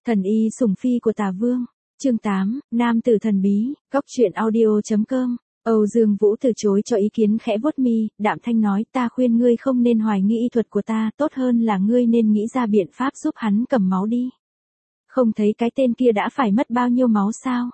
Thần y sủng phi của Tả Vương. Chương 8, Nam tử thần bí, góc truyện audio.com. Âu Dương Vũ từ chối cho ý kiến, khẽ vuốt mi, đạm thanh nói, ta khuyên ngươi không nên hoài nghi y thuật của ta, tốt hơn là ngươi nên nghĩ ra biện pháp giúp hắn cầm máu đi. Không thấy cái tên kia đã phải mất bao nhiêu máu sao?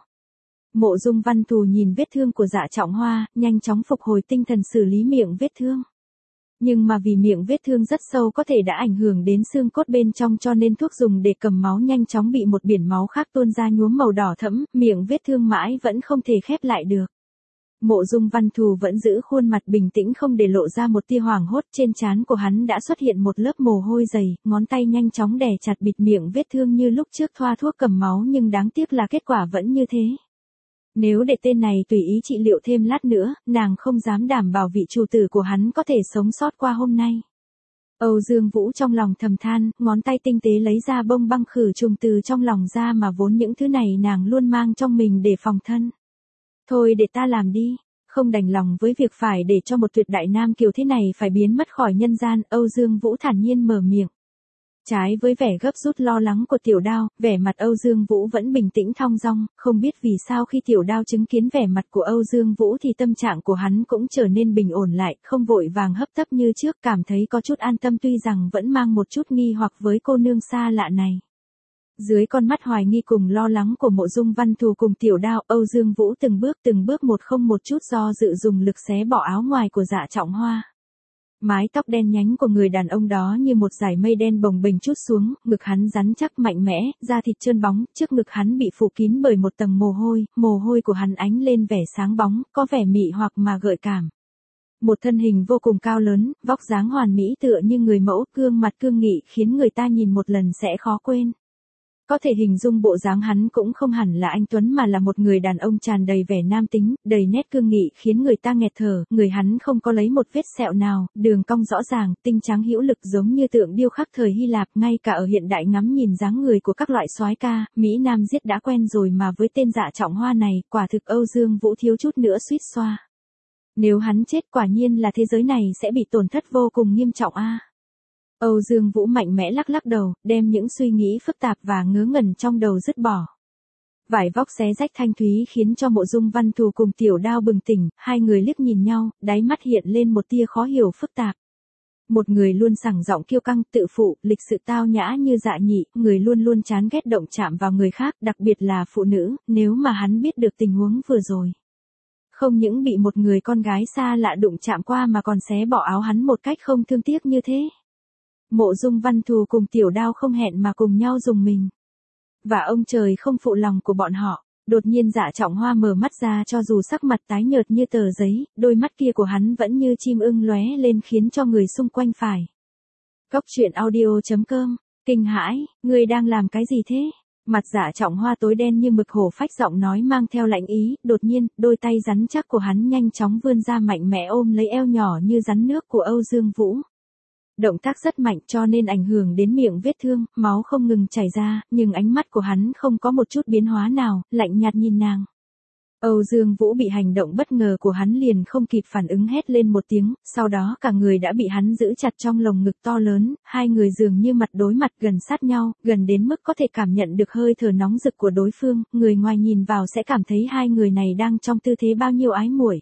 Mộ Dung Văn Thù nhìn vết thương của Dạ Trọng Hoa, nhanh chóng phục hồi tinh thần xử lý miệng vết thương. Nhưng mà vì miệng vết thương rất sâu có thể đã ảnh hưởng đến xương cốt bên trong, cho nên thuốc dùng để cầm máu nhanh chóng bị một biển máu khác tuôn ra nhuốm màu đỏ thẫm, miệng vết thương mãi vẫn không thể khép lại được. Mộ Dung Văn Thù vẫn giữ khuôn mặt bình tĩnh không để lộ ra một tia hoảng hốt, trên trán của hắn đã xuất hiện một lớp mồ hôi dày, ngón tay nhanh chóng đè chặt bịt miệng vết thương như lúc trước thoa thuốc cầm máu, nhưng đáng tiếc là kết quả vẫn như thế. Nếu để tên này tùy ý trị liệu thêm lát nữa, nàng không dám đảm bảo vị chủ tử của hắn có thể sống sót qua hôm nay. Âu Dương Vũ trong lòng thầm than, ngón tay tinh tế lấy ra bông băng khử trùng từ trong lòng ra, mà vốn những thứ này nàng luôn mang trong mình để phòng thân. Thôi để ta làm đi, không đành lòng với việc phải để cho một tuyệt đại nam kiều thế này phải biến mất khỏi nhân gian, Âu Dương Vũ thản nhiên mở miệng. Trái với vẻ gấp rút lo lắng của Tiểu Đao, vẻ mặt Âu Dương Vũ vẫn bình tĩnh thong dong, không biết vì sao khi Tiểu Đao chứng kiến vẻ mặt của Âu Dương Vũ thì tâm trạng của hắn cũng trở nên bình ổn lại, không vội vàng hấp tấp như trước, cảm thấy có chút an tâm tuy rằng vẫn mang một chút nghi hoặc với cô nương xa lạ này. Dưới con mắt hoài nghi cùng lo lắng của Mộ Dung Văn Thù cùng Tiểu Đao, Âu Dương Vũ từng bước một không một chút do dự dùng lực xé bỏ áo ngoài của Dạ Trọng Hoa. Mái tóc đen nhánh của người đàn ông đó như một dải mây đen bồng bềnh trút xuống, ngực hắn rắn chắc mạnh mẽ, da thịt trơn bóng, trước ngực hắn bị phủ kín bởi một tầng mồ hôi của hắn ánh lên vẻ sáng bóng, có vẻ mị hoặc mà gợi cảm. Một thân hình vô cùng cao lớn, vóc dáng hoàn mỹ tựa như người mẫu, gương mặt cương nghị khiến người ta nhìn một lần sẽ khó quên. Có thể hình dung bộ dáng hắn cũng không hẳn là anh tuấn mà là một người đàn ông tràn đầy vẻ nam tính, đầy nét cương nghị khiến người ta nghẹt thở, người hắn không có lấy một vết sẹo nào, đường cong rõ ràng, tinh trắng hữu lực giống như tượng điêu khắc thời Hy Lạp, ngay cả ở hiện đại ngắm nhìn dáng người của các loại soái ca, Mỹ Nam giết đã quen rồi mà với tên Dạ Trọng Hoa này, quả thực Âu Dương Vũ thiếu chút nữa suýt xoa. Nếu hắn chết quả nhiên là thế giới này sẽ bị tổn thất vô cùng nghiêm trọng a. Âu Dương Vũ mạnh mẽ lắc lắc đầu, đem những suy nghĩ phức tạp và ngớ ngẩn trong đầu dứt bỏ. Vải vóc xé rách thanh thúy khiến cho Mộ Dung Văn Thù cùng Tiểu Đao bừng tỉnh, hai người liếc nhìn nhau, đáy mắt hiện lên một tia khó hiểu phức tạp. Một người luôn sảng giọng kiêu căng, tự phụ, lịch sự tao nhã như Dạ Nhị, người luôn luôn chán ghét động chạm vào người khác, đặc biệt là phụ nữ, nếu mà hắn biết được tình huống vừa rồi. Không những bị một người con gái xa lạ đụng chạm qua mà còn xé bỏ áo hắn một cách không thương tiếc như thế. Mộ Dung Văn Thù cùng Tiểu Đao không hẹn mà cùng nhau rùng mình. Và ông trời không phụ lòng của bọn họ, đột nhiên Dạ Trọng Hoa mở mắt ra, cho dù sắc mặt tái nhợt như tờ giấy, đôi mắt kia của hắn vẫn như chim ưng lóe lên khiến cho người xung quanh phải. Góc truyện audio.com, kinh hãi, ngươi đang làm cái gì thế? Mặt Dạ Trọng Hoa tối đen như mực, hổ phách giọng nói mang theo lạnh ý, đột nhiên, đôi tay rắn chắc của hắn nhanh chóng vươn ra mạnh mẽ ôm lấy eo nhỏ như rắn nước của Âu Dương Vũ. Động tác rất mạnh cho nên ảnh hưởng đến miệng vết thương, máu không ngừng chảy ra, nhưng ánh mắt của hắn không có một chút biến hóa nào, lạnh nhạt nhìn nàng. Âu Dương Vũ bị hành động bất ngờ của hắn liền không kịp phản ứng, hét lên một tiếng, sau đó cả người đã bị hắn giữ chặt trong lồng ngực to lớn, hai người dường như mặt đối mặt gần sát nhau, gần đến mức có thể cảm nhận được hơi thở nóng rực của đối phương, người ngoài nhìn vào sẽ cảm thấy hai người này đang trong tư thế bao nhiêu ái muội.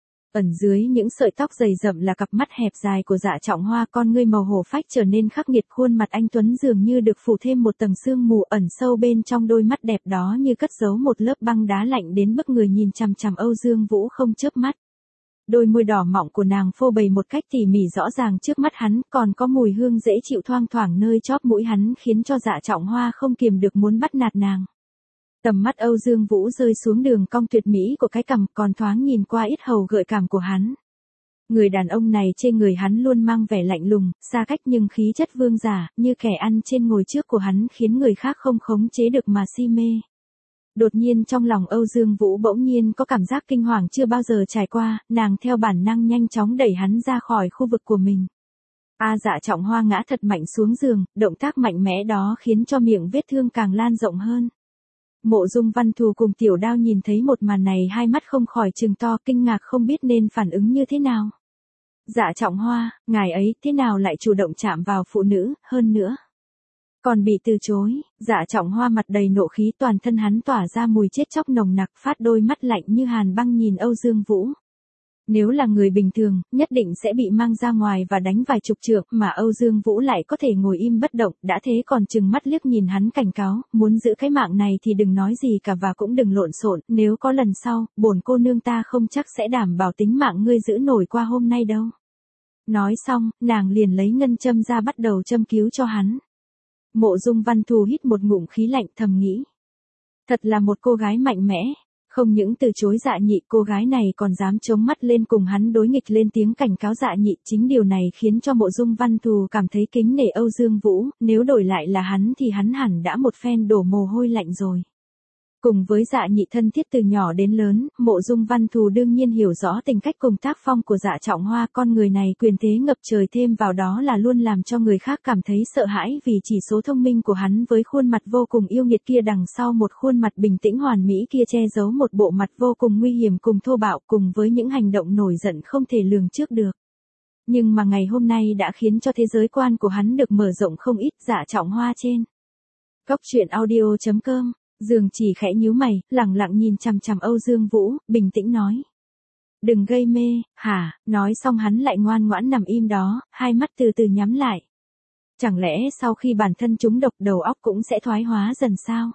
Ẩn dưới những sợi tóc dày rậm là cặp mắt hẹp dài của Dạ Trọng Hoa, con ngươi màu hổ phách trở nên khắc nghiệt, khuôn mặt anh tuấn dường như được phủ thêm một tầng sương mù, ẩn sâu bên trong đôi mắt đẹp đó như cất giấu một lớp băng đá lạnh đến bức người nhìn chằm chằm Âu Dương Vũ không chớp mắt. Đôi môi đỏ mọng của nàng phô bày một cách tỉ mỉ rõ ràng trước mắt hắn, còn có mùi hương dễ chịu thoang thoảng nơi chóp mũi hắn khiến cho Dạ Trọng Hoa không kiềm được muốn bắt nạt nàng. Tầm mắt Âu Dương Vũ rơi xuống đường cong tuyệt mỹ của cái cằm, còn thoáng nhìn qua yết hầu gợi cảm của hắn. Người đàn ông này trên người hắn luôn mang vẻ lạnh lùng, xa cách nhưng khí chất vương giả, như kẻ ăn trên ngồi trước của hắn khiến người khác không khống chế được mà si mê. Đột nhiên trong lòng Âu Dương Vũ bỗng nhiên có cảm giác kinh hoàng chưa bao giờ trải qua, nàng theo bản năng nhanh chóng đẩy hắn ra khỏi khu vực của mình. Dạ Trọng Hoa ngã thật mạnh xuống giường, động tác mạnh mẽ đó khiến cho miệng vết thương càng lan rộng hơn. Mộ Dung Văn Thù cùng Tiểu Đao nhìn thấy một màn này hai mắt không khỏi trừng to, kinh ngạc không biết nên phản ứng như thế nào. Dạ Trọng Hoa, ngài ấy thế nào lại chủ động chạm vào phụ nữ, hơn nữa Còn bị từ chối, Dạ Trọng Hoa mặt đầy nộ khí, toàn thân hắn tỏa ra mùi chết chóc nồng nặc, phát đôi mắt lạnh như hàn băng nhìn Âu Dương Vũ. Nếu là người bình thường, nhất định sẽ bị mang ra ngoài và đánh vài chục trượng, mà Âu Dương Vũ lại có thể ngồi im bất động, đã thế còn trừng mắt liếc nhìn hắn cảnh cáo, muốn giữ cái mạng này thì đừng nói gì cả và cũng đừng lộn xộn, nếu có lần sau, bổn cô nương ta không chắc sẽ đảm bảo tính mạng ngươi giữ nổi qua hôm nay đâu. Nói xong, nàng liền lấy ngân châm ra bắt đầu châm cứu cho hắn. Mộ Dung Văn Thù hít một ngụm khí lạnh thầm nghĩ. Thật là một cô gái mạnh mẽ. Không những từ chối Dạ Nhị, cô gái này còn dám chống mắt lên cùng hắn đối nghịch, lên tiếng cảnh cáo Dạ Nhị. Chính điều này khiến cho Mộ Dung Văn Thù cảm thấy kính nể Âu Dương Vũ, nếu đổi lại là hắn thì hắn hẳn đã một phen đổ mồ hôi lạnh rồi. Cùng với Dạ Nhị thân thiết từ nhỏ đến lớn, Mộ Dung Văn Thù đương nhiên hiểu rõ tình cách cùng tác phong của Dạ Trọng Hoa, con người này quyền thế ngập trời, thêm vào đó là luôn làm cho người khác cảm thấy sợ hãi vì chỉ số thông minh của hắn với khuôn mặt vô cùng yêu nghiệt kia, đằng sau một khuôn mặt bình tĩnh hoàn mỹ kia che giấu một bộ mặt vô cùng nguy hiểm cùng thô bạo, cùng với những hành động nổi giận không thể lường trước được. Nhưng mà ngày hôm nay đã khiến cho thế giới quan của hắn được mở rộng không ít. Dạ Trọng Hoa trên Góc Truyện Audio.com. Dương Chỉ khẽ nhíu mày, lẳng lặng nhìn chằm chằm Âu Dương Vũ, bình tĩnh nói. Đừng gây mê, hả? Nói xong hắn lại ngoan ngoãn nằm im đó, hai mắt từ từ nhắm lại. Chẳng lẽ sau khi bản thân trúng độc đầu óc cũng sẽ thoái hóa dần sao?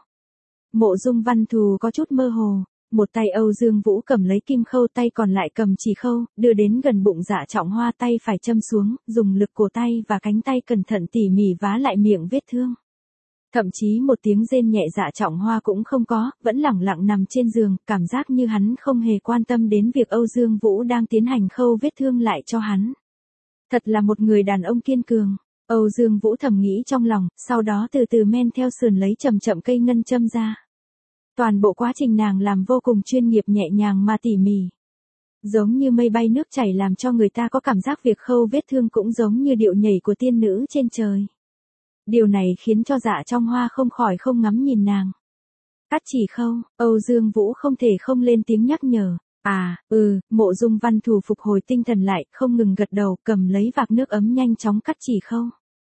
Mộ Dung Văn Thù có chút mơ hồ, một tay Âu Dương Vũ cầm lấy kim khâu, tay còn lại cầm chỉ khâu, đưa đến gần bụng Dạ Trọng Hoa, tay phải châm xuống, dùng lực cổ tay và cánh tay cẩn thận tỉ mỉ vá lại miệng vết thương. Thậm chí một tiếng rên nhẹ Dạ Trọng Hoa cũng không có, vẫn lẳng lặng nằm trên giường, cảm giác như hắn không hề quan tâm đến việc Âu Dương Vũ đang tiến hành khâu vết thương lại cho hắn. Thật là một người đàn ông kiên cường. Âu Dương Vũ thầm nghĩ trong lòng, sau đó từ từ men theo sườn lấy chậm chậm cây ngân châm ra. Toàn bộ quá trình nàng làm vô cùng chuyên nghiệp, nhẹ nhàng mà tỉ mỉ. Giống như mây bay nước chảy, làm cho người ta có cảm giác việc khâu vết thương cũng giống như điệu nhảy của tiên nữ trên trời. Điều này khiến cho Dạ Trọng Hoa không khỏi không ngắm nhìn nàng. Cắt chỉ khâu, Âu Dương Vũ không thể không lên tiếng nhắc nhở. Mộ Dung Văn Thù phục hồi tinh thần lại, không ngừng gật đầu, cầm lấy vạc nước ấm nhanh chóng cắt chỉ khâu.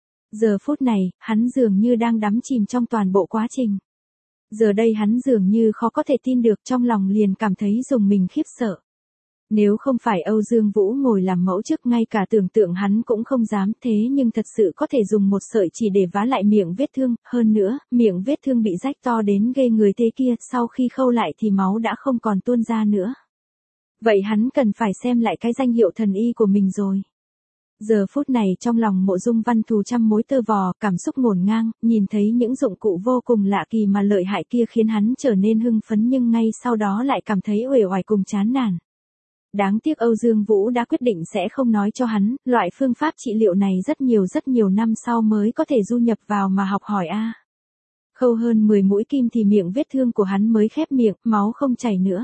Giờ phút này, hắn dường như đang đắm chìm trong toàn bộ quá trình. Giờ đây hắn dường như khó có thể tin được, trong lòng liền cảm thấy rùng mình khiếp sợ. Nếu không phải Âu Dương Vũ ngồi làm mẫu trước, ngay cả tưởng tượng hắn cũng không dám, thế nhưng thật sự có thể dùng một sợi chỉ để vá lại miệng vết thương, hơn nữa, miệng vết thương bị rách to đến ghê người thế kia, sau khi khâu lại thì máu đã không còn tuôn ra nữa. Vậy hắn cần phải xem lại cái danh hiệu thần y của mình rồi. Giờ phút này trong lòng Mộ Dung Văn Thù trăm mối tơ vò, cảm xúc ngổn ngang, nhìn thấy những dụng cụ vô cùng lạ kỳ mà lợi hại kia khiến hắn trở nên hưng phấn, nhưng ngay sau đó lại cảm thấy uể oải cùng chán nản. Đáng tiếc Âu Dương Vũ đã quyết định sẽ không nói cho hắn, loại phương pháp trị liệu này rất nhiều năm sau mới có thể du nhập vào mà học hỏi a. Khâu hơn 10 mũi kim thì miệng vết thương của hắn mới khép miệng, máu không chảy nữa.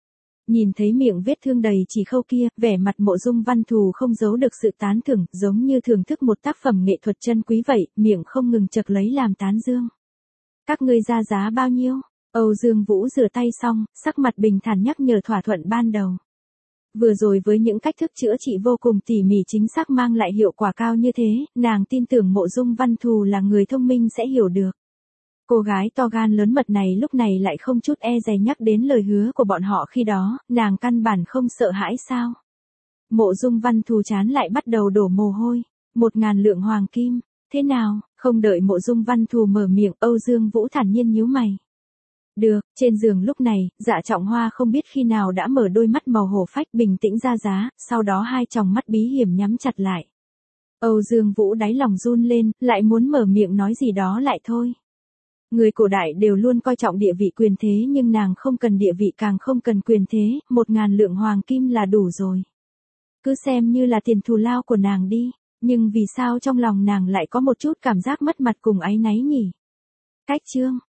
Nhìn thấy miệng vết thương đầy chỉ khâu kia, vẻ mặt Mộ Dung Văn Thù không giấu được sự tán thưởng, giống như thưởng thức một tác phẩm nghệ thuật chân quý vậy, miệng không ngừng chật lấy làm tán dương. Các ngươi ra giá bao nhiêu? Âu Dương Vũ rửa tay xong, sắc mặt bình thản nhắc nhở thỏa thuận ban đầu. Vừa rồi với những cách thức chữa trị vô cùng tỉ mỉ chính xác mang lại hiệu quả cao như thế, nàng tin tưởng Mộ Dung Văn Thù là người thông minh sẽ hiểu được. Cô gái to gan lớn mật này lúc này lại không chút e dè nhắc đến lời hứa của bọn họ khi đó, nàng căn bản không sợ hãi sao? Mộ Dung Văn Thù chán lại bắt đầu đổ mồ hôi. 1000 lượng hoàng kim, thế nào? Không đợi Mộ Dung Văn Thù mở miệng, Âu Dương Vũ thản nhiên nhíu mày. Được, trên giường lúc này, Dạ Trọng Hoa không biết khi nào đã mở đôi mắt màu hổ phách bình tĩnh ra giá, sau đó hai tròng mắt bí hiểm nhắm chặt lại. Âu Dương Vũ đáy lòng run lên, lại muốn mở miệng nói gì đó lại thôi. Người cổ đại đều luôn coi trọng địa vị quyền thế, nhưng nàng không cần địa vị càng không cần quyền thế, 1000 lượng hoàng kim là đủ rồi. Cứ xem như là tiền thù lao của nàng đi, nhưng vì sao trong lòng nàng lại có một chút cảm giác mất mặt cùng áy náy nhỉ? Cách chương